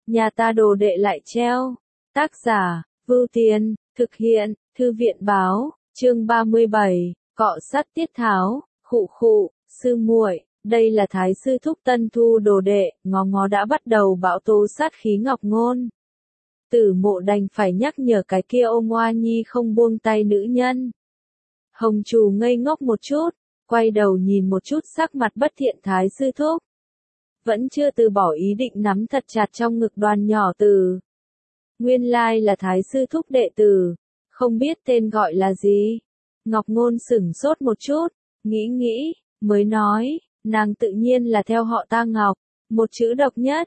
nhà ta đồ đệ lại treo. Tác giả, Vưu Tiên, thực hiện, Thư viện báo, chương 37, cọ sắt tiết tháo, khụ khụ, sư muội, đây là thái sư thúc tân thu đồ đệ, ngó ngó đã bắt đầu bão tố sát khí Ngọc Ngôn. Tử Mộ đành phải nhắc nhở cái kia ôm Oa Nhi không buông tay nữ nhân. Hồng Trù ngây ngốc một chút, quay đầu nhìn một chút sắc mặt bất thiện thái sư thúc. Vẫn chưa từ bỏ ý định nắm thật chặt trong ngực Đoàn nhỏ tử. Nguyên lai là thái sư thúc đệ tử, không biết tên gọi là gì. Ngọc Ngôn sửng sốt một chút, nghĩ, mới nói, nàng tự nhiên là theo họ ta Ngọc, một chữ độc nhất,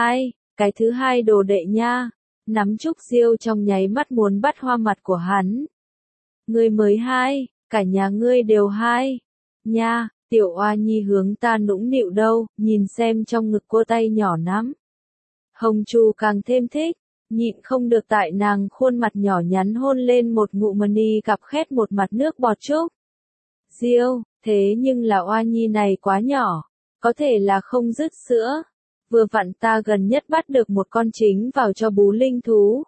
cái thứ hai đồ đệ nha. Nắm Trúc Diêu trong nháy mắt muốn bắt hoa mặt của hắn. Ngươi mới hai, cả nhà ngươi đều hai. Nha, tiểu Oa Nhi hướng ta nũng nịu đâu, nhìn xem trong ngực cô tay nhỏ nắm. Hồng Trù càng thêm thích, nhịn không được tại nàng khuôn mặt nhỏ nhắn hôn lên một ngụm mani cặp khét một mặt nước bọt Trúc Diêu, thế nhưng là Oa Nhi này quá nhỏ, có thể là không dứt sữa. Vừa vặn ta gần nhất bắt được một con chính vào cho bú linh thú.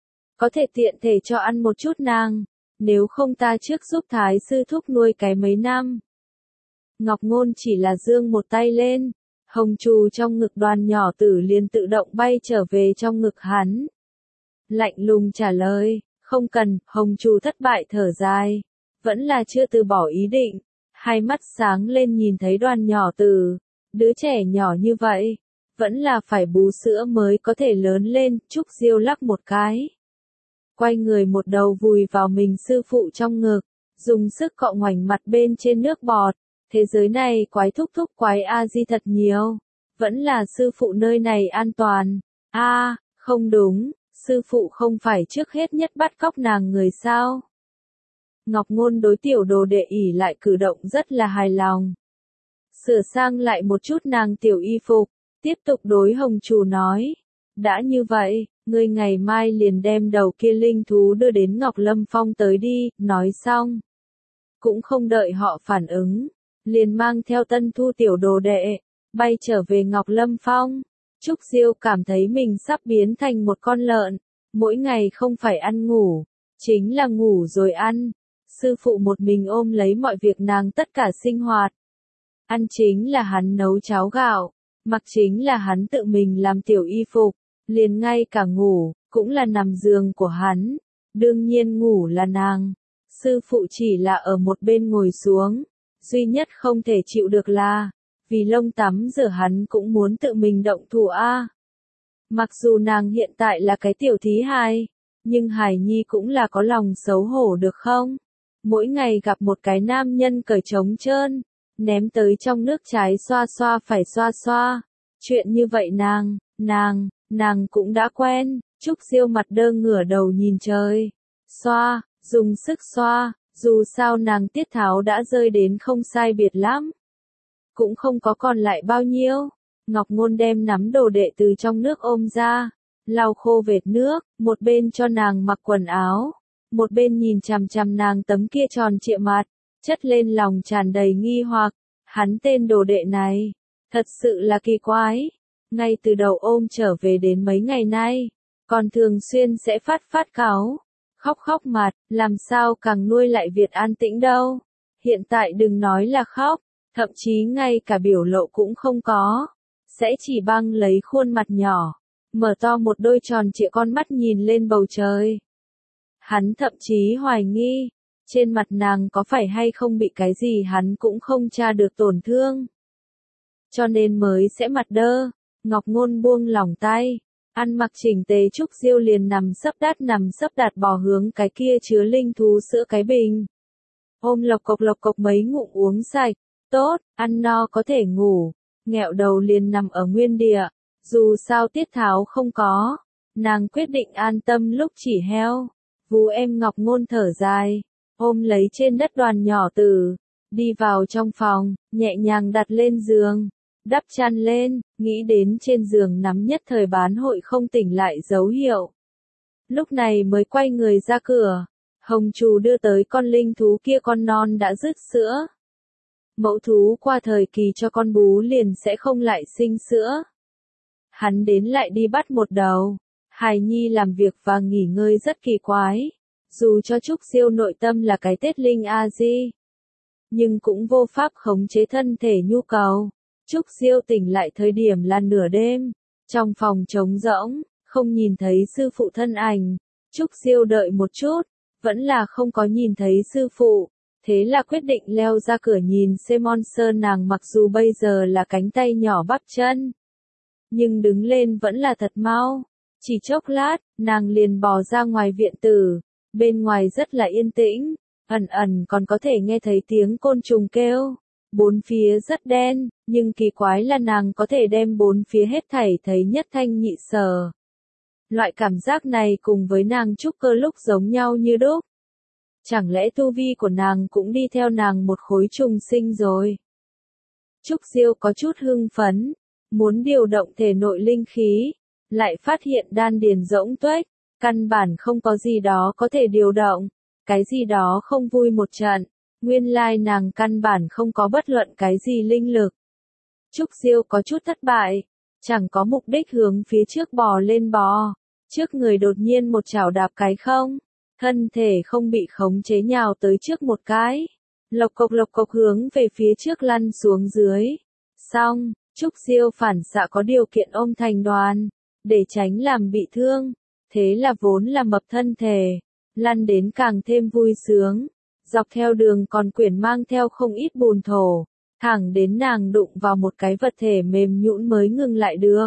Có thể tiện thể cho ăn một chút nàng, nếu không ta trước giúp thái sư thúc nuôi cái mấy năm. Ngọc Ngôn chỉ là giương một tay lên, Hồng Trù trong ngực Đoàn nhỏ tử liền tự động bay trở về trong ngực hắn. Lạnh lùng trả lời, không cần, Hồng Trù thất bại thở dài, vẫn là chưa từ bỏ ý định, hai mắt sáng lên nhìn thấy Đoàn nhỏ tử, đứa trẻ nhỏ như vậy. Vẫn là phải bú sữa mới có thể lớn lên, Trúc Diêu lắc một cái. Quay người một đầu vùi vào mình sư phụ trong ngực, dùng sức cọ ngoảnh mặt bên trên nước bọt. Thế giới này quái thúc thúc quái A-di thật nhiều. Vẫn là sư phụ nơi này an toàn. Không đúng, sư phụ không phải trước hết nhất bắt cóc nàng người sao? Ngọc Ngôn đối tiểu đồ đệ ỉ lại cử động rất là hài lòng. Sửa sang lại một chút nàng tiểu y phục. Tiếp tục đối Hồng Trù nói, đã như vậy, ngươi ngày mai liền đem đầu kia linh thú đưa đến Ngọc Lâm Phong tới đi, nói xong. Cũng không đợi họ phản ứng, liền mang theo tân thu tiểu đồ đệ, bay trở về Ngọc Lâm Phong. Trúc Diêu cảm thấy mình sắp biến thành một con lợn, mỗi ngày không phải ăn ngủ, chính là ngủ rồi ăn. Sư phụ một mình ôm lấy mọi việc nàng tất cả sinh hoạt. Ăn chính là hắn nấu cháo gạo. Mặc chính là hắn tự mình làm tiểu y phục, liền ngay cả ngủ, cũng là nằm giường của hắn, đương nhiên ngủ là nàng. Sư phụ chỉ là ở một bên ngồi xuống, duy nhất không thể chịu được là, vì lông tắm rửa hắn cũng muốn tự mình động thủ Mặc dù nàng hiện tại là cái tiểu thí hài, nhưng hài nhi cũng là có lòng xấu hổ được không? Mỗi ngày gặp một cái nam nhân cởi trống trơn. Ném tới trong nước trái xoa xoa phải xoa xoa. Chuyện như vậy nàng cũng đã quen. Trúc Diêu mặt đơ ngửa đầu nhìn trời. Xoa, dùng sức xoa, dù sao nàng tiết tháo đã rơi đến không sai biệt lắm. Cũng không có còn lại bao nhiêu. Ngọc Ngôn đem nắm đồ đệ từ trong nước ôm ra. Lau khô vệt nước, một bên cho nàng mặc quần áo. Một bên nhìn chằm chằm nàng tấm kia tròn trịa mặt. Chất lên lòng tràn đầy nghi hoặc, hắn tên đồ đệ này, thật sự là kỳ quái. Ngay từ đầu ôm trở về đến mấy ngày nay, còn thường xuyên sẽ phát cáu, khóc mặt, làm sao càng nuôi lại việc an tĩnh đâu. Hiện tại đừng nói là khóc, thậm chí ngay cả biểu lộ cũng không có, sẽ chỉ băng lấy khuôn mặt nhỏ, mở to một đôi tròn trịa con mắt nhìn lên bầu trời. Hắn thậm chí hoài nghi. Trên mặt nàng có phải hay không bị cái gì hắn cũng không tra được tổn thương. Cho nên mới sẽ mặt đơ. Ngọc Ngôn buông lỏng tay. Ăn mặc chỉnh tề Trúc Diêu liền nằm sấp đặt bò hướng cái kia chứa linh thú sữa cái bình. Ôm lộc cộc mấy ngụm uống sạch. Tốt, ăn no có thể ngủ. Nghẹo đầu liền nằm ở nguyên địa. Dù sao tiết tháo không có. Nàng quyết định an tâm lúc chỉ heo. Vú em Ngọc Ngôn thở dài. Ôm lấy trên đất Đoàn nhỏ tử, đi vào trong phòng, nhẹ nhàng đặt lên giường, đắp chăn lên, nghĩ đến trên giường nắm nhất thời bán hội không tỉnh lại dấu hiệu. Lúc này mới quay người ra cửa, Hồng Trù đưa tới con linh thú kia con non đã dứt sữa. Mẫu thú qua thời kỳ cho con bú liền sẽ không lại sinh sữa. hắn đến lại đi bắt một đầu. Hài nhi làm việc và nghỉ ngơi rất kỳ quái. Dù cho Trúc Siêu nội tâm là cái tết linh A-di, nhưng cũng vô pháp khống chế thân thể nhu cầu. Trúc Siêu tỉnh lại thời điểm là nửa đêm. Trong phòng trống rỗng, không nhìn thấy sư phụ thân ảnh. Trúc Siêu đợi một chút, vẫn là không có nhìn thấy sư phụ. Thế là quyết định leo ra cửa nhìn xem monster nàng, mặc dù bây giờ là cánh tay nhỏ bắp chân, nhưng đứng lên vẫn là thật mau. Chỉ chốc lát, nàng liền bò ra ngoài viện tử. Bên ngoài rất là yên tĩnh, ẩn ẩn còn có thể nghe thấy tiếng côn trùng kêu. Bốn phía rất đen, nhưng kỳ quái là nàng có thể đem bốn phía hết thảy thấy nhất thanh nhị sở. Loại cảm giác này cùng với nàng trúc cơ lúc giống nhau như đúc. Chẳng lẽ tu vi của nàng cũng đi theo nàng một khối trùng sinh rồi? Trúc Siêu có chút hưng phấn, muốn điều động thể nội linh khí, lại phát hiện đan điền rỗng tuếch, căn bản không có gì đó có thể điều động, cái gì đó không vui một trận, nguyên lai nàng căn bản không có bất luận cái gì linh lực. Trúc Siêu có chút thất bại, chẳng có mục đích hướng phía trước bò lên bò, trước người đột nhiên một chảo đạp cái không, thân thể không bị khống chế nhào tới trước một cái, lộc cộc hướng về phía trước lăn xuống dưới. Xong, Trúc Siêu phản xạ có điều kiện ôm thành đoàn, để tránh làm bị thương. Thế là vốn là mập thân thể, lăn đến càng thêm vui sướng. Dọc theo đường còn quyển mang theo không ít bùn thổ, thẳng đến nàng đụng vào một cái vật thể mềm nhũn mới ngừng lại được.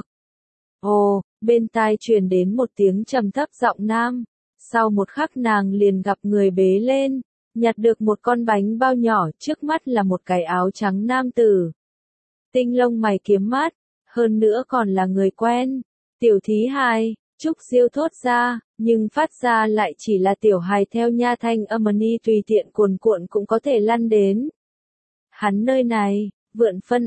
Ồ, bên tai truyền đến một tiếng trầm thấp giọng nam. Sau một khắc nàng liền gặp người bế lên, nhặt được một con bánh bao nhỏ, trước mắt là một cái áo trắng nam tử. Tinh lông mày kiếm mắt, hơn nữa còn là người quen. Tiểu thí hài, Trúc Siêu thốt ra, nhưng phát ra lại chỉ là tiểu hài theo nha thanh âm ni tùy tiện cuồn cuộn cũng có thể lăn đến. Hắn nơi này, vượn phân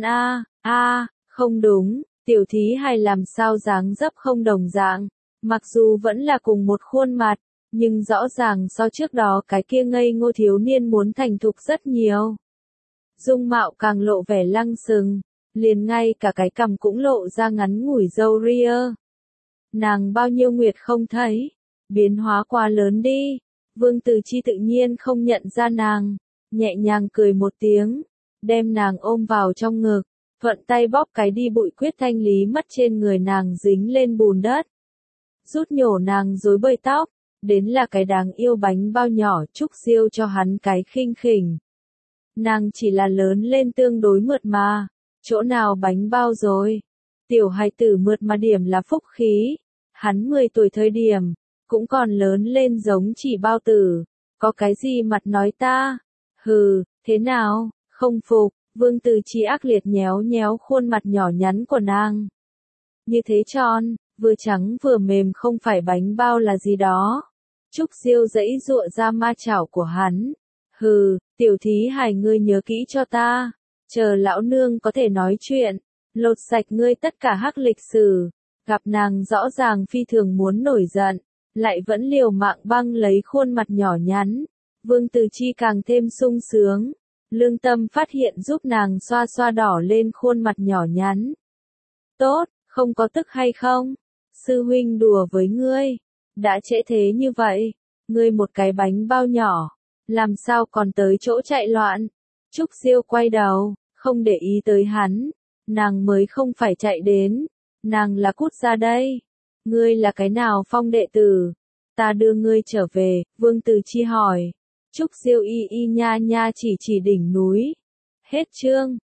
không đúng, tiểu thí hài làm sao dáng dấp không đồng dạng, mặc dù vẫn là cùng một khuôn mặt, nhưng rõ ràng so trước đó cái kia ngây ngô thiếu niên muốn thành thục rất nhiều. Dung mạo càng lộ vẻ lăng xừng, liền ngay cả cái cằm cũng lộ ra ngắn ngủi râu ria. Nàng bao nhiêu nguyệt không thấy, biến hóa quá lớn đi. Vương Từ Chi tự nhiên không nhận ra nàng, nhẹ nhàng cười một tiếng, đem nàng ôm vào trong ngực, thuận tay bóp cái đi bụi quyết thanh lý mất trên người nàng dính lên bùn đất. Rút nhổ nàng rối bời tóc, đến là cái đáng yêu bánh bao nhỏ. Trúc Siêu cho hắn cái khinh khỉnh. Nàng chỉ là lớn lên tương đối mượt mà, chỗ nào bánh bao rồi. Tiểu hài tử mượt mà điểm là phúc khí. Hắn 10 tuổi thời điểm, cũng còn lớn lên giống chỉ bao tử, có cái gì mặt nói ta? Hừ, thế nào, không phục? Vương Từ Chi ác liệt nhéo nhéo khuôn mặt nhỏ nhắn của nàng. Như thế tròn, vừa trắng vừa mềm, không phải bánh bao là gì đó. Trúc Siêu giãy giụa ra ma chảo của hắn. Hừ, tiểu thí hài, ngươi nhớ kỹ cho ta, chờ lão nương có thể nói chuyện, lột sạch ngươi tất cả hắc lịch sử. Gặp nàng rõ ràng phi thường muốn nổi giận, lại vẫn liều mạng băng lấy khuôn mặt nhỏ nhắn. Vương Từ Chi càng thêm sung sướng, lương tâm phát hiện giúp nàng xoa xoa đỏ lên khuôn mặt nhỏ nhắn. Tốt, không có tức hay không? Sư huynh đùa với ngươi, đã trễ thế như vậy, ngươi một cái bánh bao nhỏ, làm sao còn tới chỗ chạy loạn? Trúc Siêu quay đầu, không để ý tới hắn, nàng mới không phải chạy đến. Nàng là cút ra đây. Ngươi là cái nào phong đệ tử? Ta đưa ngươi trở về, Vương Từ Chi hỏi. Trúc Siêu y nha nha chỉ đỉnh núi. Hết chương.